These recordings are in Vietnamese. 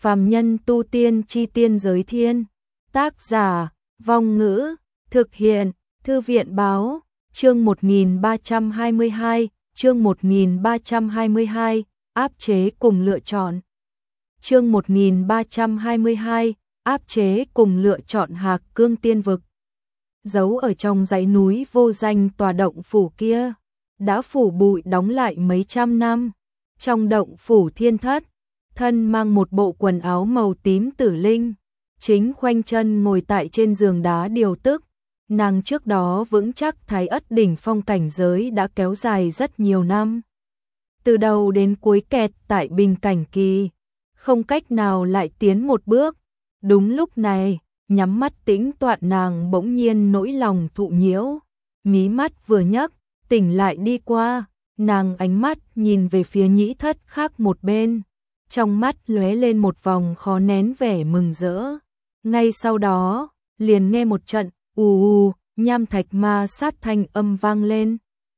Phàm nhân tu tiên chi tiên giới thiên. Tác giả, Vong Ngữ, thực hiện, Thư viện báo, chương 1322, chương 1322, áp chế cùng lựa chọn. Chương 1322, áp chế cùng lựa chọn Hạc Cương Tiên Vực. Giấu ở trong dãy núi vô danh tòa động phủ kia, đã phủ bụi đóng lại mấy trăm năm. Trong động phủ Thiên Thất, thân mang một bộ quần áo màu tím Tử Linh, chính khoanh chân ngồi tại trên giường đá điều tức. Nàng trước đó vững chắc Thái Ất đỉnh phong cảnh giới đã kéo dài rất nhiều năm. Từ đầu đến cuối kẹt tại bình cảnh kỳ, không cách nào lại tiến một bước. Đúng lúc này, nhắm mắt tĩnh tọa nàng bỗng nhiên nỗi lòng thụ nhiễu, mí mắt vừa nhấc, tỉnh lại đi qua, nàng ánh mắt nhìn về phía Nhĩ Thất khác một bên, trong mắt lóe lên một vòng khó nén vẻ mừng rỡ. Ngay sau đó, liền nghe một trận nham thạch ma sát thanh âm vang lên.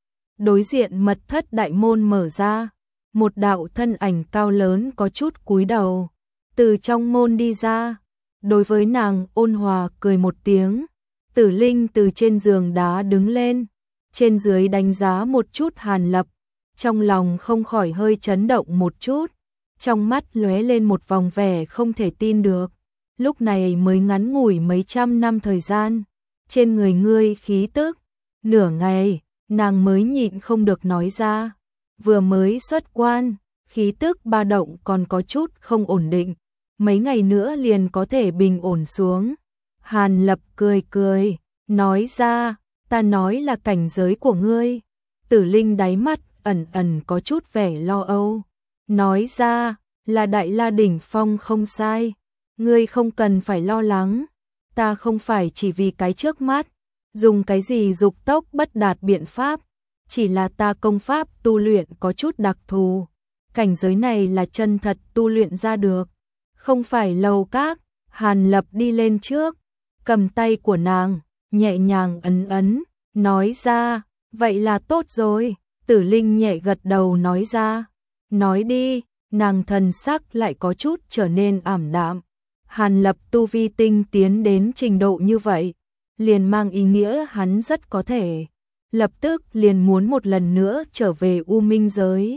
Đối diện mật thất đại môn mở ra, một đạo thân ảnh cao lớn có chút cúi đầu, từ trong môn đi ra. Đối với nàng ôn hòa cười một tiếng, Tử Linh từ trên giường đá đứng lên, trên dưới đánh giá một chút Hàn Lập, trong lòng không khỏi hơi chấn động một chút, trong mắt lóe lên một vòng vẻ không thể tin được. Lúc này mới ngắn ngủi mấy trăm năm thời gian, trên người ngươi khí tức, nửa ngày, nàng mới nhịn không được nói ra, vừa mới xuất quan, khí tức ba động còn có chút không ổn định, mấy ngày nữa liền có thể bình ổn xuống. Hàn Lập cười cười, nói ra, ta nói là cảnh giới của ngươi. Tử Linh đáy mắt ẩn ẩn có chút vẻ lo âu, nói ra, là Đại La đỉnh phong không sai, ngươi không cần phải lo lắng, ta không phải chỉ vì cái trước mắt, dùng cái gì dục tốc bất đạt biện pháp, chỉ là ta công pháp tu luyện có chút đặc thù, cảnh giới này là chân thật tu luyện ra được, không phải lầu các. Hàn Lập đi lên trước, cầm tay của nàng, nhẹ nhàng ấn ấn, nói ra, vậy là tốt rồi. Tử Linh nhẹ gật đầu nói ra, nói đi. Nàng thần sắc lại có chút trở nên ảm đạm. Hàn Lập tu vi tinh tiến đến trình độ như vậy, liền mang ý nghĩa hắn rất có thể lập tức liền muốn một lần nữa trở về U Minh giới.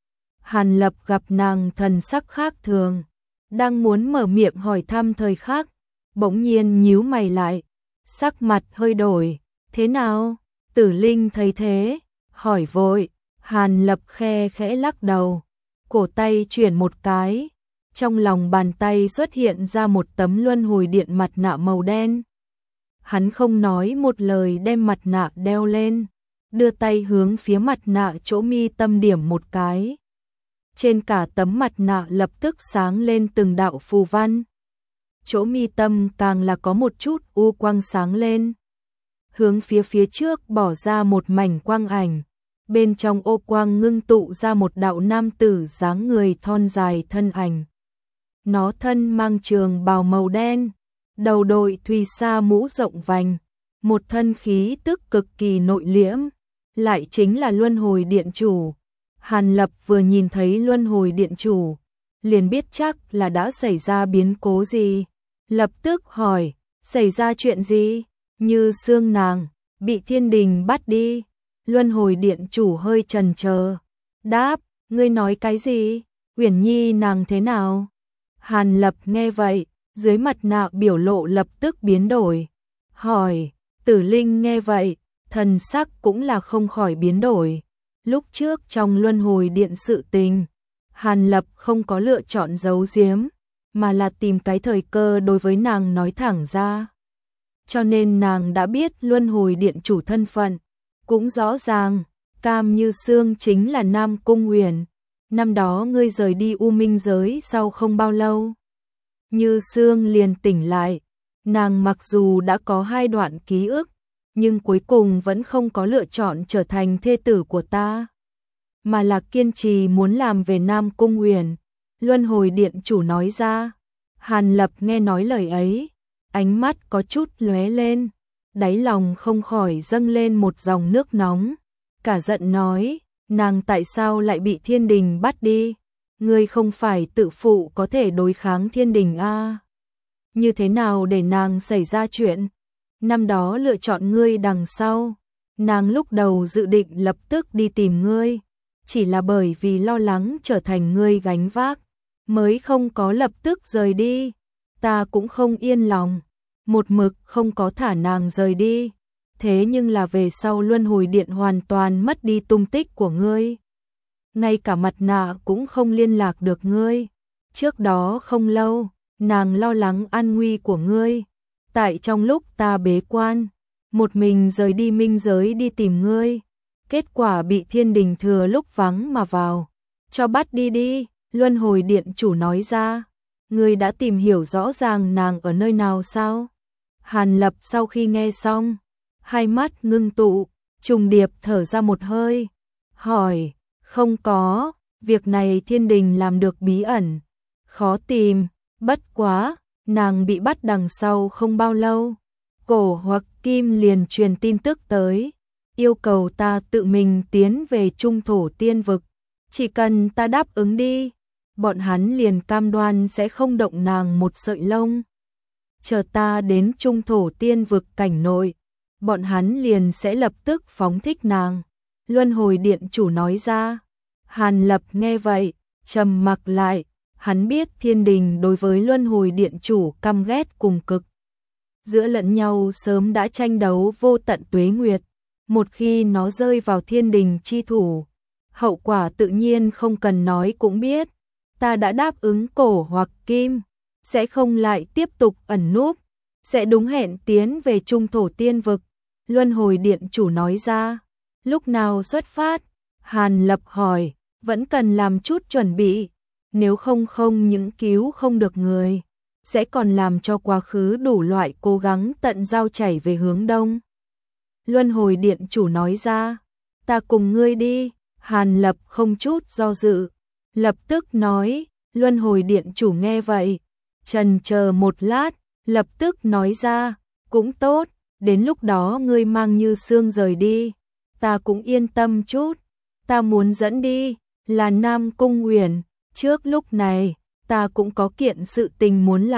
Hàn Lập gặp nàng thần sắc khác thường, đang muốn mở miệng hỏi thăm thời khắc, bỗng nhiên nhíu mày lại, sắc mặt hơi đổi, thế nào? Tử Linh thấy thế, hỏi vội. Hàn Lập khe khẽ lắc đầu, cổ tay chuyển một cái, trong lòng bàn tay xuất hiện ra một tấm luân hồi điện mặt nạ màu đen. Hắn không nói một lời đem mặt nạ đeo lên, đưa tay hướng phía mặt nạ chỗ mi tâm điểm một cái. Trên cả tấm mặt nạ lập tức sáng lên từng đạo phù văn. Chỗ mi tâm càng là có một chút u quang sáng lên. Hướng phía trước bỏ ra một mảnh quang ảnh. Bên trong ô quang ngưng tụ ra một đạo nam tử dáng người thon dài thân ảnh. Nó thân mang trường bào màu đen, đầu đội thùy sa mũ rộng vành, một thân khí tức cực kỳ nội liễm, lại chính là Luân Hồi Điện Chủ. Hàn Lập vừa nhìn thấy Luân Hồi Điện Chủ, liền biết chắc là đã xảy ra biến cố gì, lập tức hỏi, xảy ra chuyện gì? Như Sương nàng bị thiên đình bắt đi. Luân Hồi Điện Chủ hơi chần chờ, đáp, ngươi nói cái gì? Uyển Nhi nàng thế nào? Hàn Lập nghe vậy, dưới mặt nạ biểu lộ lập tức biến đổi, hỏi. Tử Linh nghe vậy, thần sắc cũng là không khỏi biến đổi. Lúc trước trong Luân Hồi Điện sự tình, Hàn Lập không có lựa chọn giấu giếm, mà là tìm cái thời cơ đối với nàng nói thẳng ra. Cho nên nàng đã biết Luân Hồi Điện Chủ thân phận, cũng rõ ràng, Cam Như Sương chính là Nam Cung Uyển. Năm đó ngươi rời đi U Minh giới sau không bao lâu, Như Sương liền tỉnh lại. Nàng mặc dù đã có 2 đoạn ký ức, nhưng cuối cùng vẫn không có lựa chọn trở thành thê tử của ta, mà là kiên trì muốn làm về Nam Cung Uyển. Luân Hồi Điện Chủ nói ra. Hàn Lập nghe nói lời ấy, ánh mắt có chút lóe lên, đáy lòng không khỏi dâng lên một dòng nước nóng, cả giận nói, nàng tại sao lại bị thiên đình bắt đi? ngươi không phải tự phụ có thể đối kháng thiên đình a? Như thế nào để nàng xảy ra chuyện? Năm đó lựa chọn ngươi đằng sau, nàng lúc đầu dự định lập tức đi tìm ngươi, chỉ là bởi vì lo lắng trở thành ngươi gánh vác, mới không có lập tức rời đi. Ta cũng không yên lòng, một mực không có thả nàng rời đi. Thế nhưng là về sau Luân Hồi Điện hoàn toàn mất đi tung tích của ngươi. Ngay cả mặt nạ cũng không liên lạc được ngươi. Trước đó không lâu, nàng lo lắng an nguy của ngươi. Tại trong lúc ta bế quan, một mình rời đi minh giới đi tìm ngươi. Kết quả bị thiên đình thừa lúc vắng mà vào. Cho bắt đi đi, Luân Hồi Điện chủ nói ra. Ngươi đã tìm hiểu rõ ràng nàng ở nơi nào sao? Hàn Lập sau khi nghe xong, hai mắt ngưng tụ, trùng điệp thở ra một hơi. Hỏi, không có, việc này thiên đình làm được bí ẩn. Khó tìm, bất quá, nàng bị bắt đằng sau không bao lâu. Cổ hoặc Kim liền truyền tin tức tới, yêu cầu ta tự mình tiến về Trung Thổ Tiên Vực. Chỉ cần ta đáp ứng đi, bọn hắn liền cam đoan sẽ không động nàng một sợi lông. Chờ ta đến Trung Thổ Tiên Vực cảnh nội, bọn hắn liền sẽ lập tức phóng thích nàng. Luân Hồi Điện chủ nói ra. Hàn Lập nghe vậy, trầm mặc lại, hắn biết thiên đình đối với Luân Hồi Điện chủ căm ghét cùng cực. Giữa lẫn nhau sớm đã tranh đấu vô tận tuế nguyệt, một khi nó rơi vào thiên đình chi thủ, hậu quả tự nhiên không cần nói cũng biết. Ta đã đáp ứng Cổ hoặc Kim, sẽ không lại tiếp tục ẩn núp, sẽ đúng hẹn tiến về Trung Thổ Tiên Vực. Luân Hồi Điện chủ nói ra. Lúc nào xuất phát? Hàn Lập hỏi. Vẫn cần làm chút chuẩn bị, nếu không những cứu không được người, sẽ còn làm cho quá khứ đủ loại cố gắng tận dao chảy về hướng đông. Luân Hồi Điện chủ nói ra. Ta cùng ngươi đi. Hàn Lập không chút do dự, lập tức nói. Luân Hồi Điện chủ nghe vậy, chần chờ một lát, lập tức nói ra. Cũng tốt, đến lúc đó ngươi mang Như Sương rời đi, ta cũng yên tâm chút. Ta muốn dẫn đi là Nam Cung Uyển. Trước lúc này, ta cũng có kiện sự tình muốn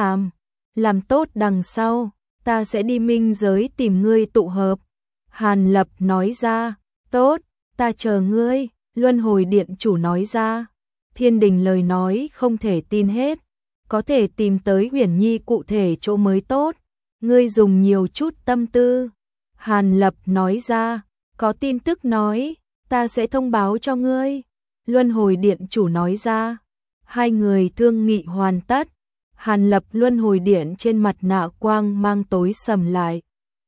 làm tốt đằng sau, ta sẽ đi minh giới tìm ngươi tụ hợp. Hàn Lập nói ra. Tốt, ta chờ ngươi. Luân Hồi Điện chủ nói ra. Thiên đình lời nói không thể tin hết, có thể tìm tới Uyển Nhi cụ thể chỗ mới tốt, ngươi dùng nhiều chút tâm tư. Hàn Lập nói ra. Có tin tức nói, ta sẽ thông báo cho ngươi. Luân Hồi Điện chủ nói ra. Hai người thương nghị hoàn tất. Hàn Lập Luân Hồi Điện trên mặt nạ quang mang tối sầm lại.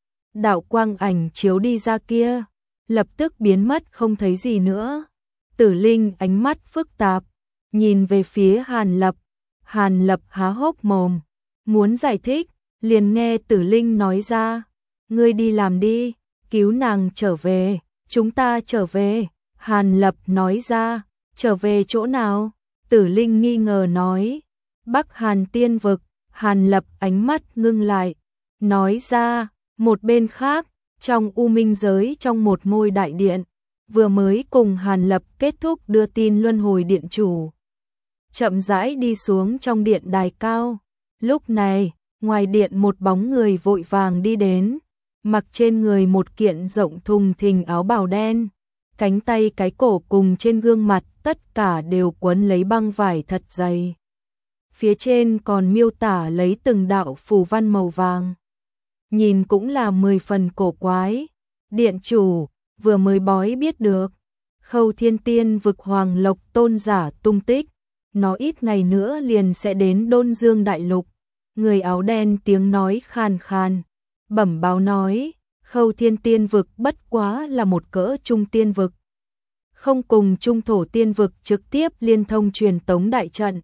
Đạo quang ảnh chiếu đi ra kia, lập tức biến mất không thấy gì nữa. Tử Linh ánh mắt phức tạp, nhìn về phía Hàn Lập. Hàn Lập há hốc mồm, muốn giải thích, liền nghe Tử Linh nói ra. Ngươi đi làm đi, cứu nàng trở về, chúng ta trở về. Hàn Lập nói ra. Trở về chỗ nào? Tử Linh nghi ngờ nói. Bắc Hàn Tiên Vực. Hàn Lập ánh mắt ngưng lại, nói ra. Một bên khác, trong U Minh giới trong một ngôi đại điện, vừa mới cùng Hàn Lập kết thúc đưa tin Luân Hồi Điện chủ. Chậm rãi đi xuống trong điện đài cao. Lúc này, ngoài điện một bóng người vội vàng đi đến, mặc trên người một kiện rộng thùng thình áo bào đen, cánh tay cái cổ cùng trên gương mặt tất cả đều quấn lấy băng vải thật dày. Phía trên còn miêu tả lấy từng đạo phù văn màu vàng. Nhìn cũng là 10 phần cổ quái. Điện chủ, vừa mới bói biết được Khâu Thiên Tiên Vực Hoàng Lộc tôn giả tung tích. Nó ít ngày nữa liền sẽ đến Đôn Dương Đại Lục. Người áo đen tiếng nói khàn khàn, bẩm báo nói, Khâu Thiên Tiên Vực bất quá là một cỡ trung tiên vực, không cùng Trung Thổ Tiên Vực trực tiếp liên thông truyền tống đại trận.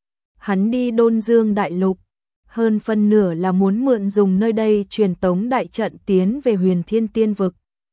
Hắn đi Đôn Dương Đại Lục, hơn phân nửa là muốn mượn dùng nơi đây truyền tống đại trận tiến về Huyền Thiên Tiên Vực.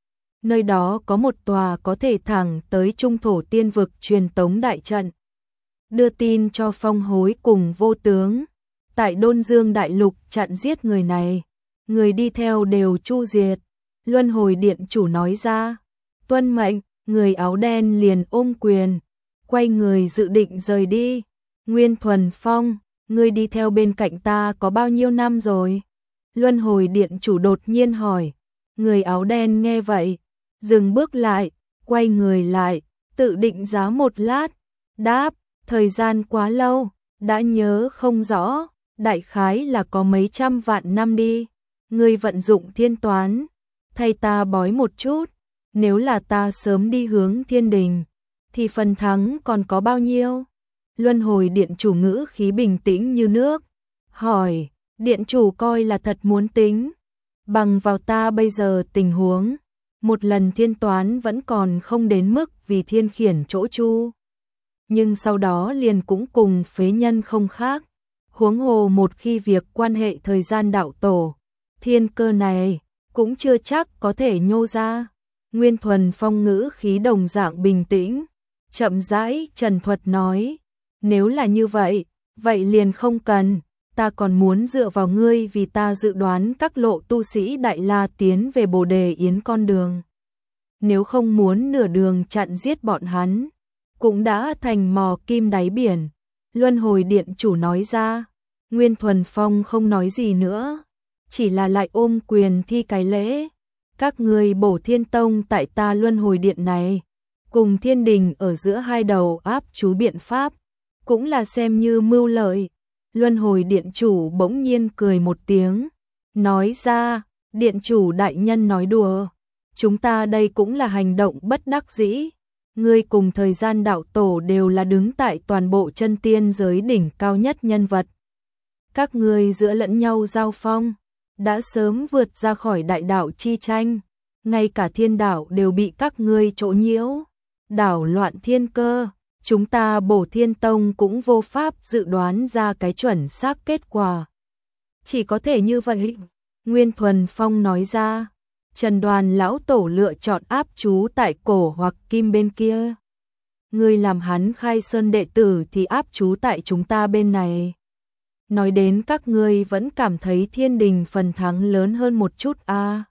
Nơi đó có một tòa có thể thẳng tới Trung Thổ Tiên Vực truyền tống đại trận. Đưa tin cho Phong Hối cùng Vô Tướng, tại Đôn Dương Đại Lục chặn giết người này, người đi theo đều chu diệt. Luân Hồi Điện chủ nói ra. Tuân mệnh. Người áo đen liền ôm quyền, quay người dự định rời đi. Nguyên Thuần Phong, ngươi đi theo bên cạnh ta có bao nhiêu năm rồi? Luân hồi điện chủ đột nhiên hỏi. Người áo đen nghe vậy, dừng bước lại, quay người lại, tự định giá một lát, đáp, thời gian quá lâu, đã nhớ không rõ, đại khái là có mấy trăm vạn năm đi. Ngươi vận dụng thiên toán, thay ta bói một chút, nếu là ta sớm đi hướng thiên đình, thì phần thắng còn có bao nhiêu? Luân hồi điện chủ ngữ khí bình tĩnh như nước, hỏi, điện chủ coi là thật muốn tính, bằng vào ta bây giờ tình huống, một lần thiên toán vẫn còn không đến mức vì thiên khiển chỗ chu. Nhưng sau đó liền cũng cùng phế nhân không khác, huống hồ một khi việc quan hệ thời gian đạo tổ, thiên cơ này cũng chưa chắc có thể nhô ra. Nguyên Thuần Phong ngữ khí đồng dạng bình tĩnh, chậm rãi trần thuật nói, nếu là như vậy, vậy liền không cần, ta còn muốn dựa vào ngươi vì ta dự đoán các lộ tu sĩ Đại La tiến về Bồ Đề Yến con đường. Nếu không muốn nửa đường chặn giết bọn hắn, cũng đã thành mò kim đáy biển. Luân hồi điện chủ nói ra, Nguyên Thuần Phong không nói gì nữa, chỉ là lại ôm quyền thi cái lễ. Các người Bổ Thiên Tông tại ta Luân hồi điện này, cùng thiên đình ở giữa hai đầu áp chú biện pháp, cũng là xem như mưu lợi. Luân hồi điện chủ bỗng nhiên cười một tiếng, nói ra, điện chủ đại nhân nói đùa, chúng ta đây cũng là hành động bất đắc dĩ. Ngươi cùng thời gian đạo tổ đều là đứng tại toàn bộ chân tiên giới đỉnh cao nhất nhân vật. Các ngươi giữa lẫn nhau giao phong, đã sớm vượt ra khỏi đại đạo chi tranh, ngay cả thiên đạo đều bị các ngươi chỗ nhiễu, đảo loạn thiên cơ, chúng ta Bổ Thiên Tông cũng vô pháp dự đoán ra cái chuẩn xác kết quả. Chỉ có thể như vậy, Nguyên Thuần Phong nói ra, Trần Đoàn lão tổ lựa chọn áp chú tại cổ hoặc kim bên kia. Ngươi làm hắn khai sơn đệ tử thì áp chú tại chúng ta bên này. Nói đến các ngươi vẫn cảm thấy thiên đình phần thắng lớn hơn một chút à.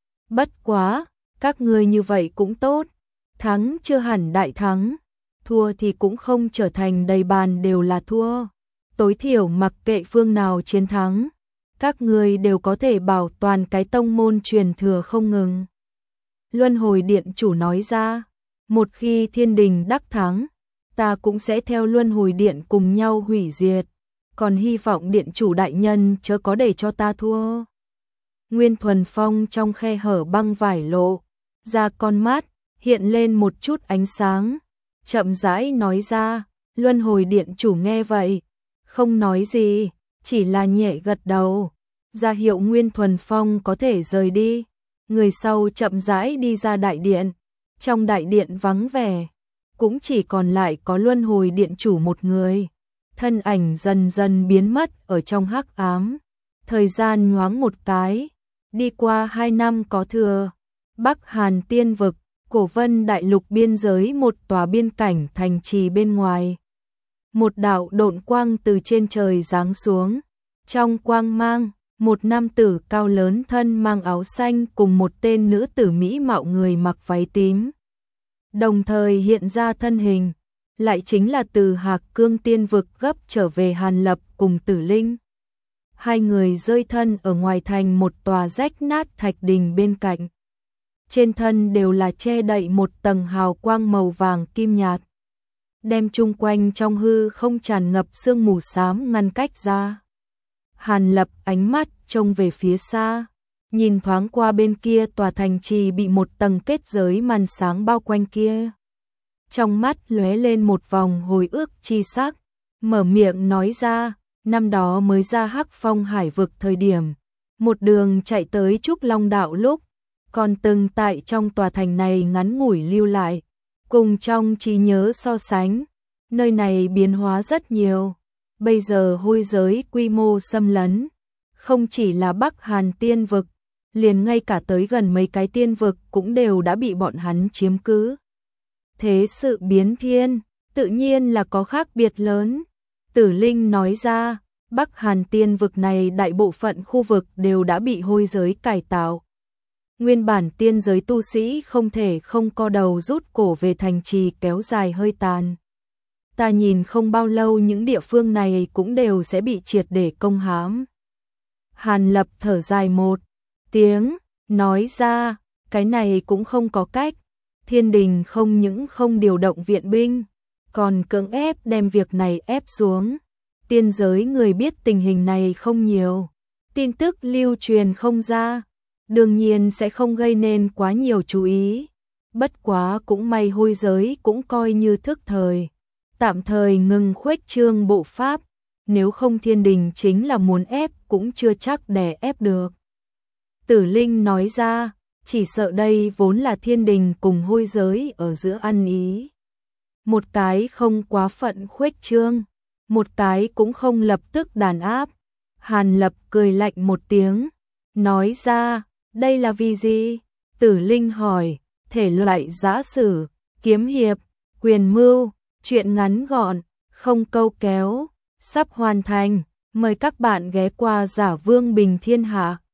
Bất quá, các ngươi như vậy cũng tốt, thắng chưa hẳn đại thắng, thua thì cũng không trở thành đầy bàn đều là thua. Tối thiểu mặc kệ phương nào chiến thắng, các ngươi đều có thể bảo toàn cái tông môn truyền thừa không ngừng. Luân hồi điện chủ nói ra, một khi thiên đình đắc thắng, ta cũng sẽ theo luân hồi điện cùng nhau hủy diệt, còn hy vọng điện chủ đại nhân chớ có để cho ta thua. Nguyên Thuần Phong trong khe hở băng vải lộ ra con mắt, hiện lên một chút ánh sáng, chậm rãi nói ra. Luân hồi điện chủ nghe vậy, không nói gì, chỉ là nhẹ gật đầu, ra hiệu Nguyên Thuần Phong có thể rời đi. Người sau chậm rãi đi ra đại điện, trong đại điện vắng vẻ, cũng chỉ còn lại có luân hồi điện chủ một người, thân ảnh dần dần biến mất ở trong hắc ám. Thời gian nhoáng một cái, đi qua 2 năm có thừa, Bắc Hàn Tiên Vực, Cổ Vân Đại Lục biên giới một tòa biên cảnh thành trì bên ngoài. Một đạo độn quang từ trên trời giáng xuống, trong quang mang, một nam tử cao lớn thân mang áo xanh cùng một tên nữ tử mỹ mạo người mặc váy tím. Đồng thời hiện ra thân hình, lại chính là từ Hạc Cương Tiên Vực gấp trở về Hàn Lập cùng Tử Linh. Hai người rơi thân ở ngoài thành một tòa rách nát thạch đình bên cạnh. Trên thân đều là che đậy một tầng hào quang màu vàng kim nhạt, đem chung quanh trong hư không tràn ngập sương mù xám ngăn cách ra. Hàn Lập ánh mắt trông về phía xa, nhìn thoáng qua bên kia tòa thành trì bị một tầng kết giới màn sáng bao quanh kia. Trong mắt lóe lên một vòng hồi ức chi sắc, mở miệng nói ra, năm đó mới ra Hắc Phong Hải vực thời điểm, một đường chạy tới Trúc Long Đạo lúc, còn từng tại trong tòa thành này ngắn ngủi lưu lại, cùng trong trí nhớ so sánh, nơi này biến hóa rất nhiều. Bây giờ hôi giới quy mô xâm lấn, không chỉ là Bắc Hàn Tiên Vực, liền ngay cả tới gần mấy cái tiên vực cũng đều đã bị bọn hắn chiếm cứ. Thế sự biến thiên, tự nhiên là có khác biệt lớn. Tử Linh nói ra, Bắc Hàn Tiên Vực này đại bộ phận khu vực đều đã bị hôi giới cải tạo. Nguyên bản tiên giới tu sĩ không thể không co đầu rút cổ về thành trì kéo dài hơi tàn. ta nhìn không bao lâu những địa phương này cũng đều sẽ bị triệt để công hãm. Hàn Lập thở dài một tiếng, nói ra, cái này cũng không có cách, Thiên Đình không những không điều động viện binh, còn cưỡng ép đem việc này ép xuống. Tiên giới người biết tình hình này không nhiều, tin tức lưu truyền không ra, đương nhiên sẽ không gây nên quá nhiều chú ý. Bất quá cũng may hôi giới cũng coi như thức thời, tạm thời ngừng khuếch trương bộ pháp, nếu không Thiên Đình chính là muốn ép cũng chưa chắc đè ép được. Tử Linh nói ra, chỉ sợ đây vốn là Thiên Đình cùng hôi giới ở giữa ăn ý. Một cái không quá phận khuếch trương, một cái cũng không lập tức đàn áp. Hàn Lập cười lạnh một tiếng, nói ra, đây là vì gì? Tử Linh hỏi, thể loại giã sử, kiếm hiệp, quyền mưu, chuyện ngắn gọn, không câu kéo, sắp hoàn thành, mời các bạn ghé qua Giả Vương Bình Thiên Hạ.